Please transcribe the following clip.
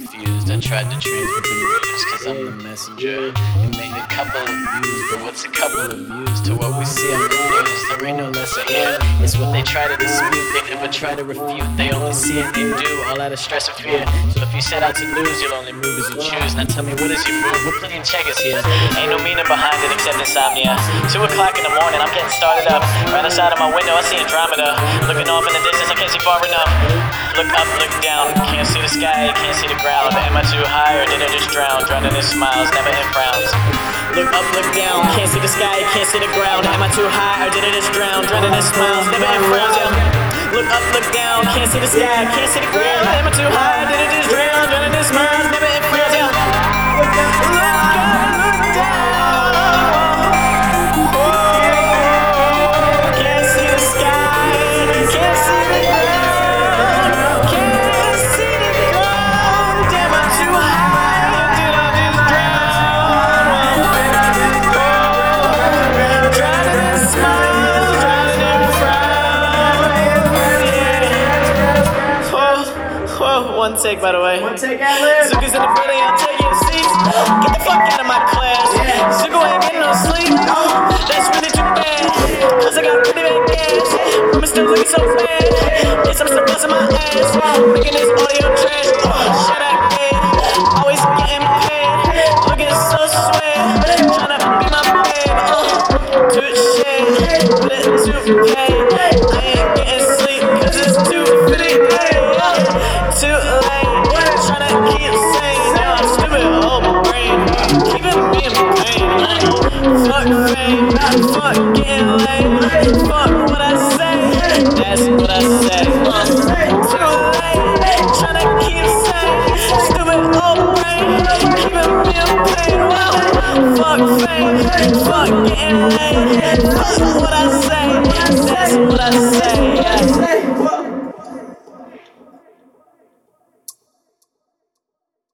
confused. I tried to transmit the news cause I'm the messenger. It made a couple of views, but what's a couple of views to what we see on the news? There ain't no lesson here. It's what they try to dispute, they never try to refute. They only see and they do, all out of stress and fear. So if you set out to lose, you'll only move as you choose. Now tell me, what is your move? We're playing checkers here. Ain't no meaning behind it except insomnia. 2 o'clock in the morning, I'm getting started up. Right outside of my window, I see Andromeda. Looking off in the distance, I can't see far enough. Look up, look down, can't see the sky, can't see the ground. Am I too high or did I just drown? Drowning in smiles, never in frowns. Look up, look down, can't see the sky, can't see the ground. Am I too high or did I just drown? Drowning in smiles, never in frowns, yeah. Look up, look down, can't see the sky, can't see the ground. Am I too high or did I just drown? Drowning in smiles, never in frowns, yeah. Look up, look down. One take, by the way. One take, ad-lib. Zuka's in the building, I'll take your seats. Get the fuck out of my class. Zuka ain't getting no sleep. That's really too bad. Cause I got pretty bad gas. I'm still looking so bad. Yes, I'm still busting my ass. Making this audio trash. Shut up, kid. Always getting paid. Looking so swag. Tryna be my babe. Touche. Lit to pay. I ain't getting sleep cause it's 2:50. Too late, tryna keep saying now I'm stupid old brain, keeping me in pain. Fuck fame, fuck getting laid, fuck what I say, that's what I say. Too late, tryna keep saying stupid old brain, keeping me in pain. Fuck fame, fuck getting laid, fuck what I say, that's what I say.